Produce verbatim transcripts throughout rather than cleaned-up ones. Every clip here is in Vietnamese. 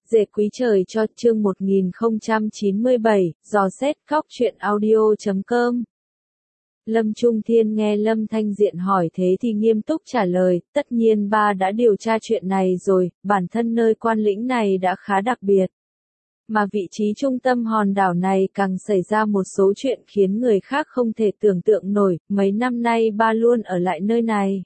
Dệt quý trời cho chương một nghìn không trăm chín mươi bảy, dò xét góc truyện audio chấm com. Lâm Trung Thiên nghe Lâm Thanh Diện hỏi thế thì nghiêm túc trả lời, tất nhiên ba đã điều tra chuyện này rồi, bản thân nơi quan lĩnh này đã khá đặc biệt. Mà vị trí trung tâm hòn đảo này càng xảy ra một số chuyện khiến người khác không thể tưởng tượng nổi, mấy năm nay ba luôn ở lại nơi này.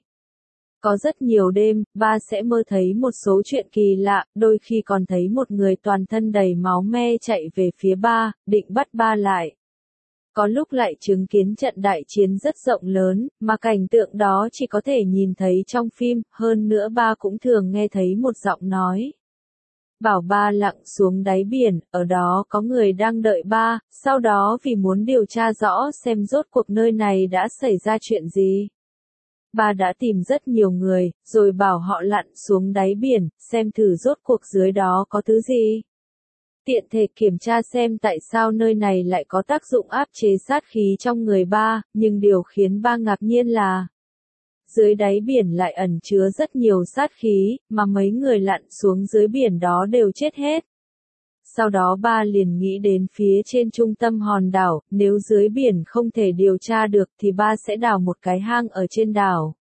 Có rất nhiều đêm, ba sẽ mơ thấy một số chuyện kỳ lạ, đôi khi còn thấy một người toàn thân đầy máu me chạy về phía ba, định bắt ba lại. Có lúc lại chứng kiến trận đại chiến rất rộng lớn, mà cảnh tượng đó chỉ có thể nhìn thấy trong phim, hơn nữa ba cũng thường nghe thấy một giọng nói. Bảo ba lặn xuống đáy biển, ở đó có người đang đợi ba, sau đó vì muốn điều tra rõ xem rốt cuộc nơi này đã xảy ra chuyện gì. Ba đã tìm rất nhiều người, rồi bảo họ lặn xuống đáy biển, xem thử rốt cuộc dưới đó có thứ gì. Tiện thể kiểm tra xem tại sao nơi này lại có tác dụng áp chế sát khí trong người ba, nhưng điều khiến ba ngạc nhiên là dưới đáy biển lại ẩn chứa rất nhiều sát khí, mà mấy người lặn xuống dưới biển đó đều chết hết. Sau đó ba liền nghĩ đến phía trên trung tâm hòn đảo, nếu dưới biển không thể điều tra được thì ba sẽ đào một cái hang ở trên đảo.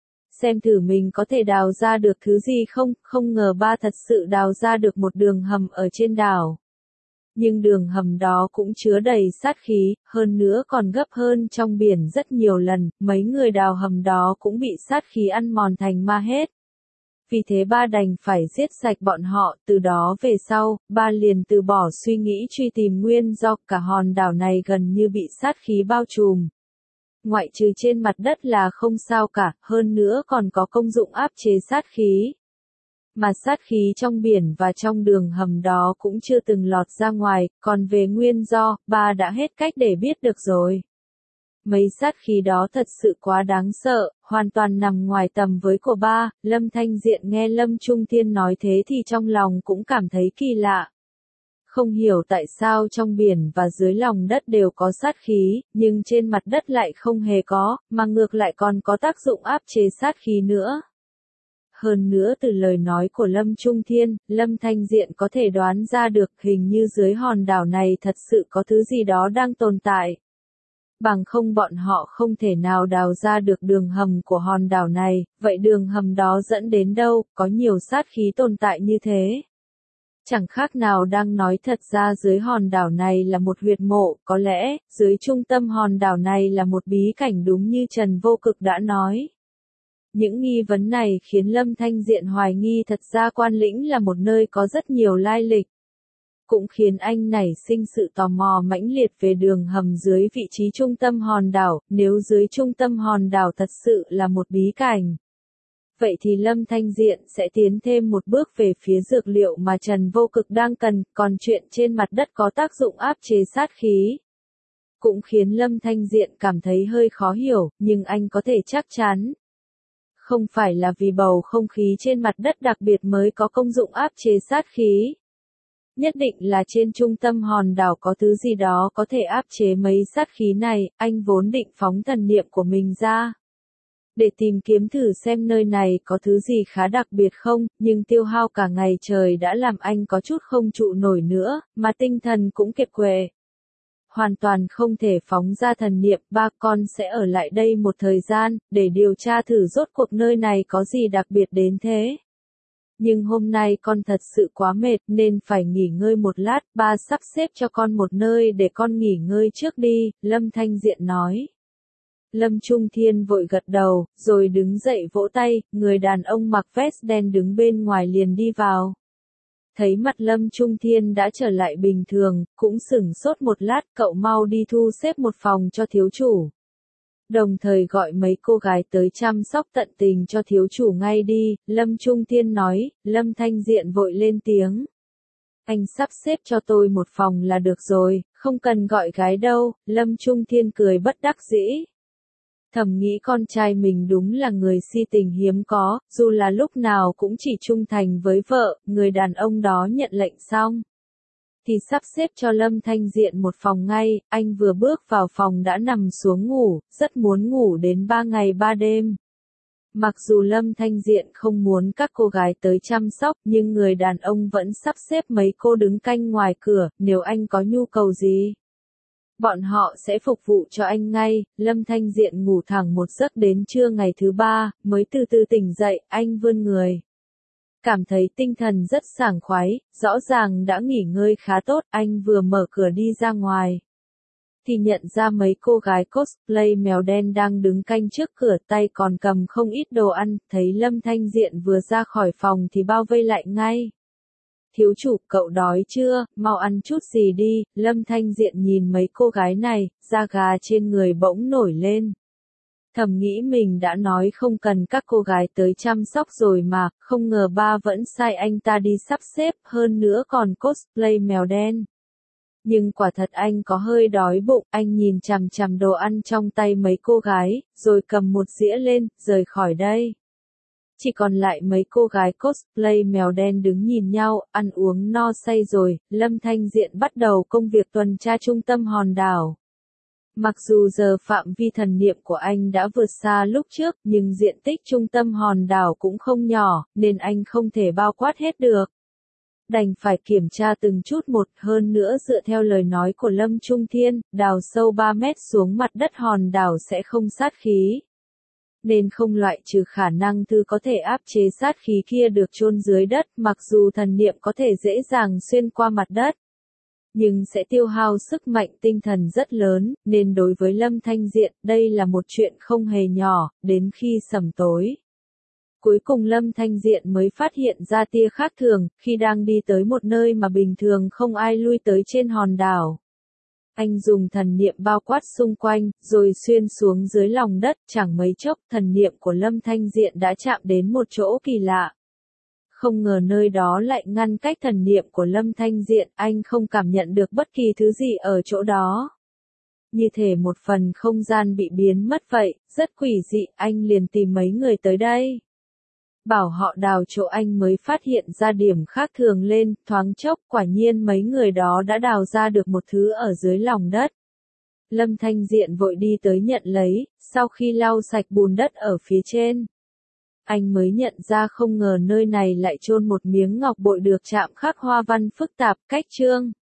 Xem thử mình có thể đào ra được thứ gì không, không ngờ ba thật sự đào ra được một đường hầm ở trên đảo. Nhưng đường hầm đó cũng chứa đầy sát khí, hơn nữa còn gấp hơn trong biển rất nhiều lần, mấy người đào hầm đó cũng bị sát khí ăn mòn thành ma hết. Vì thế ba đành phải giết sạch bọn họ, từ đó về sau, ba liền từ bỏ suy nghĩ truy tìm nguyên do cả hòn đảo này gần như bị sát khí bao trùm. Ngoại trừ trên mặt đất là không sao cả, hơn nữa còn có công dụng áp chế sát khí. Mà sát khí trong biển và trong đường hầm đó cũng chưa từng lọt ra ngoài, còn về nguyên do, ba đã hết cách để biết được rồi. Mấy sát khí đó thật sự quá đáng sợ, hoàn toàn nằm ngoài tầm với của ba. Lâm Thanh Diện nghe Lâm Trung Thiên nói thế thì trong lòng cũng cảm thấy kỳ lạ. Không hiểu tại sao trong biển và dưới lòng đất đều có sát khí, nhưng trên mặt đất lại không hề có, mà ngược lại còn có tác dụng áp chế sát khí nữa. Hơn nữa từ lời nói của Lâm Trung Thiên, Lâm Thanh Diện có thể đoán ra được hình như dưới hòn đảo này thật sự có thứ gì đó đang tồn tại. Bằng không bọn họ không thể nào đào ra được đường hầm của hòn đảo này, vậy đường hầm đó dẫn đến đâu, có nhiều sát khí tồn tại như thế. Chẳng khác nào đang nói thật ra dưới hòn đảo này là một huyệt mộ, có lẽ, dưới trung tâm hòn đảo này là một bí cảnh đúng như Trần Vô Cực đã nói. Những nghi vấn này khiến Lâm Thanh Diện hoài nghi thật ra quan lĩnh là một nơi có rất nhiều lai lịch. Cũng khiến anh nảy sinh sự tò mò mãnh liệt về đường hầm dưới vị trí trung tâm hòn đảo, nếu dưới trung tâm hòn đảo thật sự là một bí cảnh. Vậy thì Lâm Thanh Diện sẽ tiến thêm một bước về phía dược liệu mà Trần Vô Cực đang cần, còn chuyện trên mặt đất có tác dụng áp chế sát khí. Cũng khiến Lâm Thanh Diện cảm thấy hơi khó hiểu, nhưng anh có thể chắc chắn. Không phải là vì bầu không khí trên mặt đất đặc biệt mới có công dụng áp chế sát khí. Nhất định là trên trung tâm hòn đảo có thứ gì đó có thể áp chế mấy sát khí này, anh vốn định phóng thần niệm của mình ra. Để tìm kiếm thử xem nơi này có thứ gì khá đặc biệt không, nhưng tiêu hao cả ngày trời đã làm anh có chút không trụ nổi nữa, mà tinh thần cũng kiệt quệ. Hoàn toàn không thể phóng ra thần niệm, ba con sẽ ở lại đây một thời gian, để điều tra thử rốt cuộc nơi này có gì đặc biệt đến thế. Nhưng hôm nay con thật sự quá mệt nên phải nghỉ ngơi một lát, ba sắp xếp cho con một nơi để con nghỉ ngơi trước đi, Lâm Thanh Diện nói. Lâm Trung Thiên vội gật đầu, rồi đứng dậy vỗ tay, người đàn ông mặc vest đen đứng bên ngoài liền đi vào. Thấy mặt Lâm Trung Thiên đã trở lại bình thường, cũng sửng sốt một lát, cậu mau đi thu xếp một phòng cho thiếu chủ. Đồng thời gọi mấy cô gái tới chăm sóc tận tình cho thiếu chủ ngay đi, Lâm Trung Thiên nói. Lâm Thanh Diện vội lên tiếng. Anh sắp xếp cho tôi một phòng là được rồi, không cần gọi gái đâu, Lâm Trung Thiên cười bất đắc dĩ. Thầm nghĩ con trai mình đúng là người si tình hiếm có, dù là lúc nào cũng chỉ trung thành với vợ, người đàn ông đó nhận lệnh xong. Thì sắp xếp cho Lâm Thanh Diện một phòng ngay, anh vừa bước vào phòng đã nằm xuống ngủ, rất muốn ngủ đến ba ngày ba đêm. Mặc dù Lâm Thanh Diện không muốn các cô gái tới chăm sóc, nhưng người đàn ông vẫn sắp xếp mấy cô đứng canh ngoài cửa, nếu anh có nhu cầu gì, bọn họ sẽ phục vụ cho anh ngay. Lâm Thanh Diện ngủ thẳng một giấc đến trưa ngày thứ ba, mới từ từ tỉnh dậy, anh vươn người. Cảm thấy tinh thần rất sảng khoái, rõ ràng đã nghỉ ngơi khá tốt, anh vừa mở cửa đi ra ngoài thì nhận ra mấy cô gái cosplay mèo đen đang đứng canh trước cửa, tay còn cầm không ít đồ ăn, thấy Lâm Thanh Diện vừa ra khỏi phòng thì bao vây lại ngay. Thiếu chủ, cậu đói chưa, mau ăn chút gì đi. Lâm Thanh Diện nhìn mấy cô gái này, da gà trên người bỗng nổi lên. Thầm nghĩ mình đã nói không cần các cô gái tới chăm sóc rồi mà, không ngờ ba vẫn sai anh ta đi sắp xếp, hơn nữa còn cosplay mèo đen. Nhưng quả thật anh có hơi đói bụng, anh nhìn chằm chằm đồ ăn trong tay mấy cô gái, rồi cầm một dĩa lên, rời khỏi đây. Chỉ còn lại mấy cô gái cosplay mèo đen đứng nhìn nhau, ăn uống no say rồi, Lâm Thanh Diện bắt đầu công việc tuần tra trung tâm hòn đảo. Mặc dù giờ phạm vi thần niệm của anh đã vượt xa lúc trước, nhưng diện tích trung tâm hòn đảo cũng không nhỏ, nên anh không thể bao quát hết được. Đành phải kiểm tra từng chút một, hơn nữa dựa theo lời nói của Lâm Trung Thiên, đào sâu ba mét xuống mặt đất hòn đảo sẽ không sát khí. Nên không loại trừ khả năng thư có thể áp chế sát khí kia được chôn dưới đất, mặc dù thần niệm có thể dễ dàng xuyên qua mặt đất, nhưng sẽ tiêu hao sức mạnh tinh thần rất lớn, nên đối với Lâm Thanh Diện, đây là một chuyện không hề nhỏ, đến khi sẩm tối. Cuối cùng Lâm Thanh Diện mới phát hiện ra tia khác thường, khi đang đi tới một nơi mà bình thường không ai lui tới trên hòn đảo. Anh dùng thần niệm bao quát xung quanh, rồi xuyên xuống dưới lòng đất, chẳng mấy chốc thần niệm của Lâm Thanh Diện đã chạm đến một chỗ kỳ lạ. Không ngờ nơi đó lại ngăn cách thần niệm của Lâm Thanh Diện, anh không cảm nhận được bất kỳ thứ gì ở chỗ đó. Như thể một phần không gian bị biến mất vậy, rất quỷ dị, anh liền tìm mấy người tới đây. Bảo họ đào chỗ, anh mới phát hiện ra điểm khác thường lên, thoáng chốc quả nhiên mấy người đó đã đào ra được một thứ ở dưới lòng đất. Lâm Thanh Diện vội đi tới nhận lấy, sau khi lau sạch bùn đất ở phía trên. Anh mới nhận ra không ngờ nơi này lại chôn một miếng ngọc bội được chạm khắc hoa văn phức tạp, cách chương.